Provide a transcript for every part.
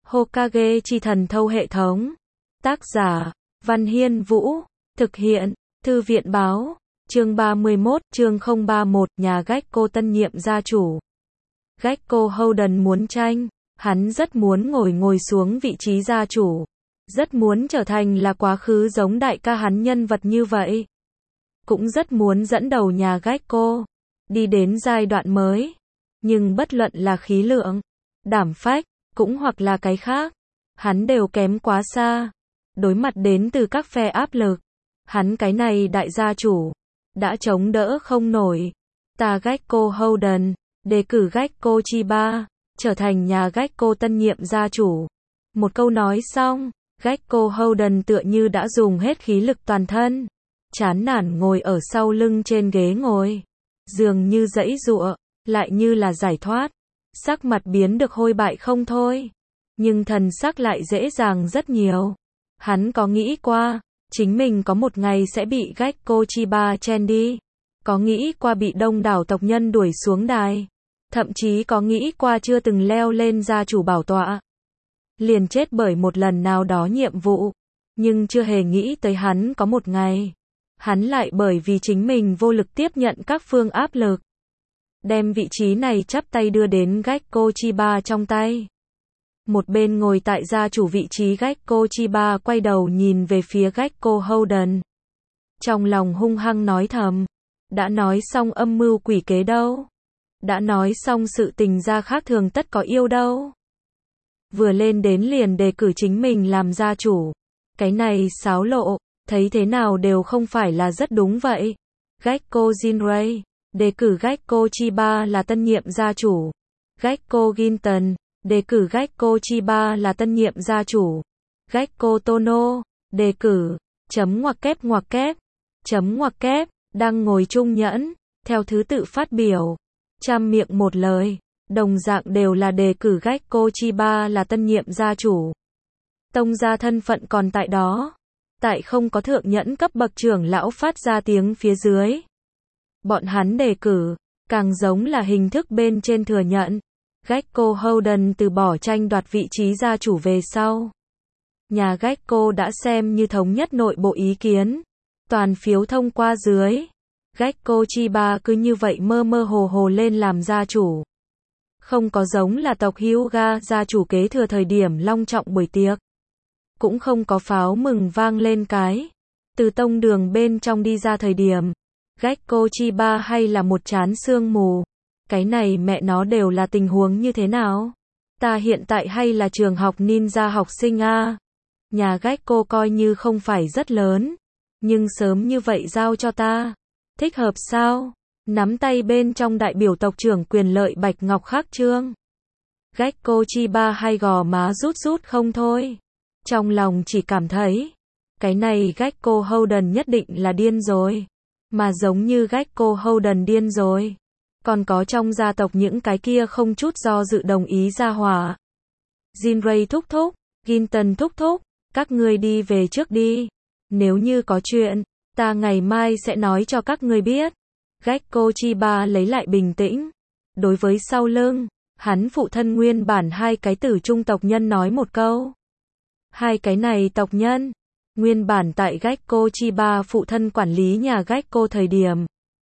Hokage chi thần thâu hệ thống. Tác giả, Văn Hiên Vũ. Thực hiện, Thư viện Báo. Chương 31, chương 031, nhà Gekko tân nhiệm gia chủ. Gekko Holden muốn tranh, hắn rất muốn ngồi xuống vị trí gia chủ. Rất muốn trở thành là quá khứ giống đại ca hắn nhân vật như vậy. Cũng rất muốn dẫn đầu nhà Gekko đi đến giai đoạn mới. Nhưng bất luận là khí lượng, đảm phách, cũng hoặc là cái khác, hắn đều kém quá xa. Đối mặt đến từ các phe áp lực, hắn cái này đại gia chủ đã chống đỡ không nổi. Ta Gekko Holden đề cử Gekko Chiba trở thành nhà Gekko tân nhiệm gia chủ. Một câu nói xong, Gekko Holden tựa như đã dùng hết khí lực toàn thân, chán nản ngồi ở sau lưng trên ghế ngồi, dường như giãy giụa, lại như là giải thoát. Sắc mặt biến được hôi bại không thôi, nhưng thần sắc lại dễ dàng rất nhiều. Hắn có nghĩ qua, chính mình có một ngày sẽ bị Gekko Chiba chen đi. Có nghĩ qua bị đông đảo tộc nhân đuổi xuống đài. Thậm chí có nghĩ qua chưa từng leo lên gia chủ bảo tọa. Liền chết bởi một lần nào đó nhiệm vụ. Nhưng chưa hề nghĩ tới hắn có một ngày. Hắn lại bởi vì chính mình vô lực tiếp nhận các phương áp lực. Đem vị trí này chắp tay đưa đến Gekko Chiba trong tay. Một bên ngồi tại gia chủ vị trí Gekko Chiba quay đầu nhìn về phía Gekko Holden. Trong lòng hung hăng nói thầm. Đã nói xong âm mưu quỷ kế đâu. Đã nói xong sự tình gia khác thường tất có yêu đâu. Vừa lên đến liền đề cử chính mình làm gia chủ. Cái này xáo lộ, thấy thế nào đều không phải là rất đúng vậy. Gekko Jinrei đề cử Gekko Chiba là tân nhiệm gia chủ. Gekko Ginton đề cử Gekko Chiba là tân nhiệm gia chủ. Gekko Tono đề cử chấm ngoặc kép chấm ngoặc kép đang ngồi trung nhẫn theo thứ tự phát biểu, trăm miệng một lời, đồng dạng đều là đề cử Gekko Chiba là tân nhiệm gia chủ. Tông gia thân phận còn tại đó, tại không có thượng nhẫn cấp bậc trưởng lão phát ra tiếng phía dưới. Bọn hắn đề cử, càng giống là hình thức bên trên thừa nhận. Gekko Holden từ bỏ tranh đoạt vị trí gia chủ về sau. Nhà Gekko đã xem như thống nhất nội bộ ý kiến. Toàn phiếu thông qua dưới. Gekko Chiba cứ như vậy mơ mơ hồ lên làm gia chủ. Không có giống là tộc Hyuga gia chủ kế thừa thời điểm long trọng buổi tiệc. Cũng không có pháo mừng vang lên cái. Từ tông đường bên trong đi ra thời điểm. Gekko Chiba hay là một trán sương mù. Cái này mẹ nó đều là tình huống như thế nào? Ta hiện tại hay là trường học ninja học sinh a? Nhà Gekko coi như không phải rất lớn. Nhưng sớm như vậy giao cho ta. Thích hợp sao? Nắm tay bên trong đại biểu tộc trưởng quyền lợi Bạch Ngọc Khắc Trương. Gekko Chiba hay gò má rút không thôi. Trong lòng chỉ cảm thấy. Cái này Gekko Holden nhất định là điên rồi. Mà giống như Gekko Holden điên rồi. Còn có trong gia tộc những cái kia không chút do dự đồng ý ra hỏa. Jinrei thúc thúc, Ginton thúc thúc, các ngươi đi về trước đi. Nếu như có chuyện, ta ngày mai sẽ nói cho các ngươi biết. Gekko Chiba lấy lại bình tĩnh. Đối với sau lưng, hắn phụ thân nguyên bản hai cái tử trung tộc nhân nói một câu. Hai cái này tộc nhân, nguyên bản tại Gekko Chiba phụ thân quản lý nhà Gekko thời điểm.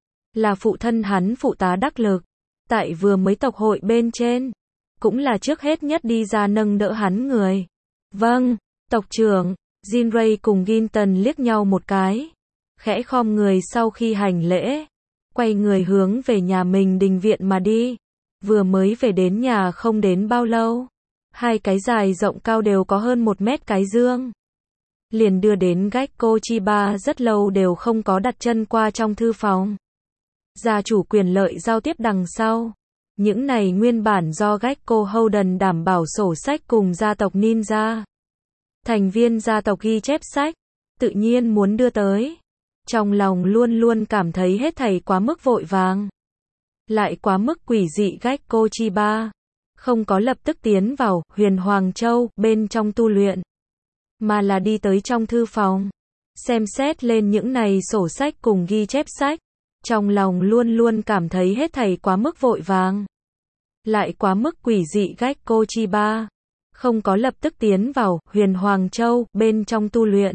Là phụ thân hắn phụ tá đắc lực. Tại vừa mới tộc hội bên trên. Cũng là trước hết nhất đi ra nâng đỡ hắn người. Vâng, tộc trưởng. Jinrei cùng Ginton liếc nhau một cái. Khẽ khom người sau khi hành lễ. Quay người hướng về nhà mình đình viện mà đi. Vừa mới về đến nhà không đến bao lâu. Hai cái dài rộng cao đều có hơn 1 mét cái dương. Liền đưa đến Gekko Chiba rất lâu đều không có đặt chân qua trong thư phòng. Gia chủ quyền lợi giao tiếp đằng sau. Những này nguyên bản do Gekko Holden đảm bảo sổ sách cùng gia tộc ninja. Thành viên gia tộc ghi chép sách, tự nhiên muốn đưa tới. Trong lòng luôn luôn cảm thấy hết thảy quá mức vội vàng. Lại quá mức quỷ dị. Gekko Chiba không có lập tức tiến vào Huyền Hoàng Châu bên trong tu luyện. Mà là đi tới trong thư phòng. Xem xét lên những này sổ sách cùng ghi chép sách. Trong lòng luôn luôn cảm thấy hết thảy quá mức vội vàng. Lại quá mức quỷ dị. Gekko Chiba không có lập tức tiến vào Huyền Hoàng Châu bên trong tu luyện,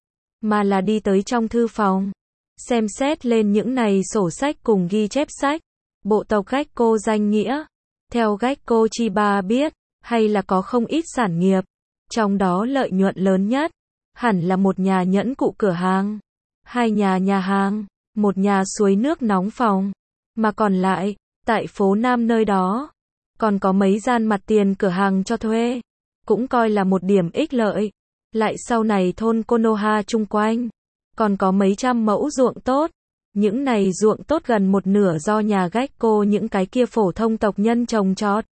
mà là đi tới trong thư phòng, xem xét lên những này sổ sách cùng ghi chép sách. Bộ tộc Gekko danh nghĩa, theo Gekko Chiba biết, hay là có không ít sản nghiệp, trong đó lợi nhuận lớn nhất, hẳn là một nhà nhẫn cụ cửa hàng, hai nhà hàng, một nhà suối nước nóng phòng, mà còn lại, tại phố Nam nơi đó, còn có mấy gian mặt tiền cửa hàng cho thuê, cũng coi là một điểm ích lợi. Lại sau này thôn Konoha chung quanh, còn có mấy trăm mẫu ruộng tốt. Những này ruộng tốt gần một nửa do nhà Gekko những cái kia phổ thông tộc nhân trồng trọt.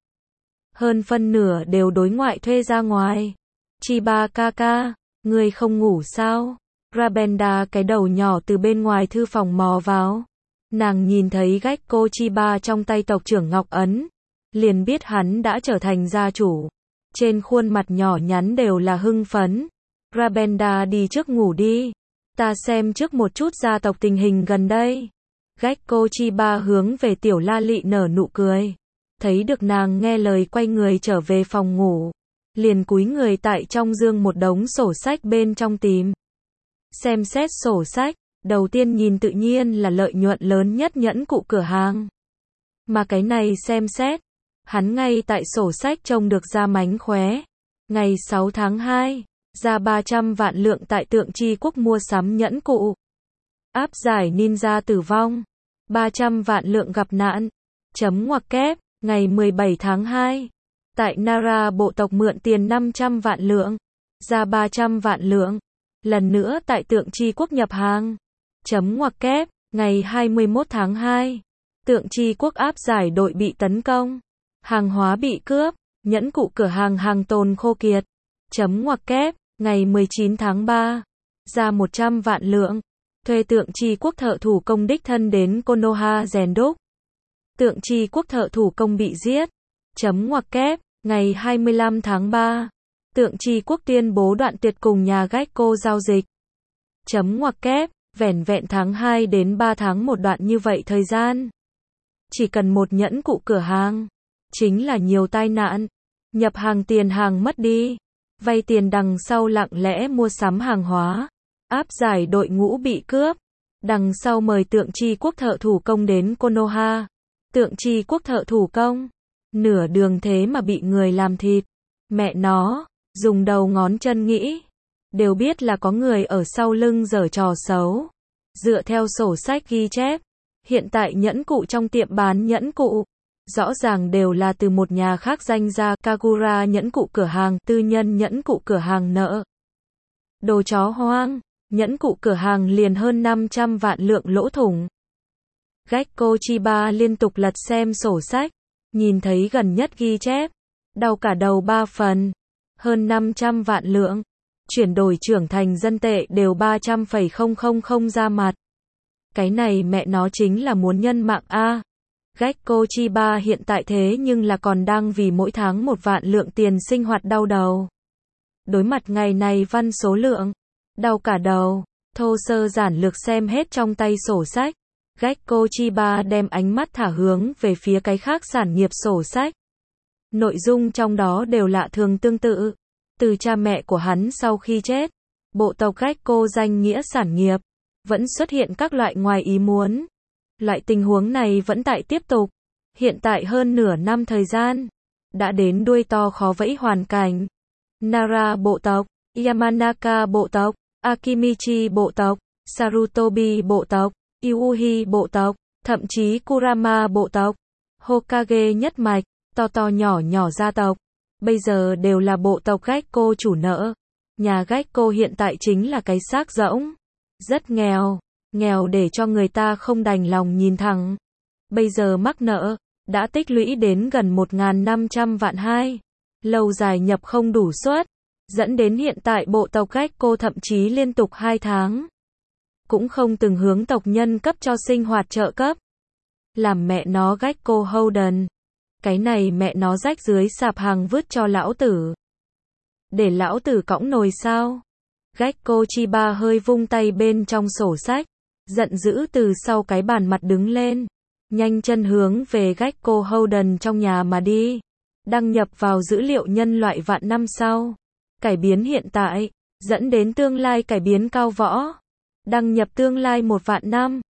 Hơn phân nửa đều đối ngoại thuê ra ngoài. Chiba kaka, ngươi không ngủ sao? Rabenda cái đầu nhỏ từ bên ngoài thư phòng mò vào. Nàng nhìn thấy Gekko Chiba trong tay tộc trưởng Ngọc Ấn, liền biết hắn đã trở thành gia chủ. Trên khuôn mặt nhỏ nhắn đều là hưng phấn. Rabenda đi trước ngủ đi. Ta xem trước một chút gia tộc tình hình gần đây. Gekko Chiba hướng về tiểu La Lị nở nụ cười. Thấy được nàng nghe lời quay người trở về phòng ngủ. Liền cúi người tại trong dương một đống sổ sách bên trong tìm. Xem xét sổ sách, đầu tiên nhìn tự nhiên là lợi nhuận lớn nhất nhẫn cụ cửa hàng. Mà cái này xem xét, hắn ngay tại sổ sách trông được ra mánh khóe. Ngày 6 tháng 2. Ra 300 vạn lượng tại Tượng Chi Quốc mua sắm nhẫn cụ. Áp giải ninja tử vong. 300 vạn lượng gặp nạn. Chấm ngoặc kép, ngày 17 tháng 2. Tại Nara bộ tộc mượn tiền 500 vạn lượng. Ra 300 vạn lượng. Lần nữa tại Tượng Chi Quốc nhập hàng. Chấm ngoặc kép, ngày 21 tháng 2. Tượng Chi Quốc áp giải đội bị tấn công. Hàng hóa bị cướp. Nhẫn cụ cửa hàng hàng tồn khô kiệt. Chấm ngoặc kép. Ngày 19 tháng 3, ra 100 vạn lượng, thuê Tượng Chi Quốc thợ thủ công đích thân đến Konoha rèn đúc. Tượng Chi Quốc thợ thủ công bị giết. Chấm ngoặc kép, ngày 25 tháng 3, Tượng Chi Quốc tuyên bố đoạn tuyệt cùng nhà Gekko giao dịch. Chấm ngoặc kép, vẻn vẹn tháng 2 đến 3 tháng một đoạn như vậy thời gian. Chỉ cần một nhẫn cụ cửa hàng, chính là nhiều tai nạn, nhập hàng tiền hàng mất đi. Vay tiền đằng sau lặng lẽ mua sắm hàng hóa, áp giải đội ngũ bị cướp, đằng sau mời Tượng Chi Quốc thợ thủ công đến Konoha. Tượng Chi Quốc thợ thủ công, nửa đường thế mà bị người làm thịt. Mẹ nó, dùng đầu ngón chân nghĩ, đều biết là có người ở sau lưng giở trò xấu. Dựa theo sổ sách ghi chép, hiện tại nhẫn cụ trong tiệm bán nhẫn cụ, rõ ràng đều là từ một nhà khác danh ra Kagura nhẫn cụ cửa hàng, tư nhân nhẫn cụ cửa hàng nợ. Đồ chó hoang, nhẫn cụ cửa hàng liền hơn 500 vạn lượng lỗ thủng. Gekko Chiba liên tục lật xem sổ sách, nhìn thấy gần nhất ghi chép, đau cả đầu 3 phần, hơn 500 vạn lượng, chuyển đổi trưởng thành dân tệ đều 300,000 ra mặt. Cái này mẹ nó chính là muốn nhân mạng a. Gekko Chiba hiện tại thế nhưng là còn đang vì mỗi tháng 1 vạn lượng tiền sinh hoạt đau đầu. Đối mặt ngày này văn số lượng, đau cả đầu, thô sơ giản lược xem hết trong tay sổ sách. Gekko Chiba đem ánh mắt thả hướng về phía cái khác sản nghiệp sổ sách. Nội dung trong đó đều lạ thường tương tự. Từ cha mẹ của hắn sau khi chết, bộ tộc Gekko danh nghĩa sản nghiệp, vẫn xuất hiện các loại ngoài ý muốn. Loại tình huống này vẫn tại tiếp tục. Hiện tại hơn nửa năm thời gian, đã đến đuôi to khó vẫy hoàn cảnh. Nara bộ tộc, Yamanaka bộ tộc, Akimichi bộ tộc, Sarutobi bộ tộc, Iuhi bộ tộc, thậm chí Kurama bộ tộc, Hokage nhất mạch, to nhỏ nhỏ gia tộc, bây giờ đều là bộ tộc Gekko chủ nợ. Nhà Gekko hiện tại chính là cái xác rỗng, rất nghèo, nghèo để cho người ta không đành lòng nhìn thẳng. Bây giờ mắc nợ, đã tích lũy đến gần 1.500 vạn hai, lâu dài nhập không đủ suất, dẫn đến hiện tại bộ tộc Gekko thậm chí liên tục 2 tháng, cũng không từng hướng tộc nhân cấp cho sinh hoạt trợ cấp. Làm mẹ nó Gekko Holden, cái này mẹ nó rách dưới sạp hàng vứt cho lão tử. Để lão tử cõng nồi sao? Gekko Chiba hơi vung tay bên trong sổ sách, giận dữ từ sau cái bàn mặt đứng lên, nhanh chân hướng về Gekko Holden trong nhà mà đi. đăng nhập vào dữ liệu nhân loại vạn năm sau. Cải biến hiện tại, dẫn đến tương lai cải biến cao võ. Đăng nhập tương lai 1 vạn năm.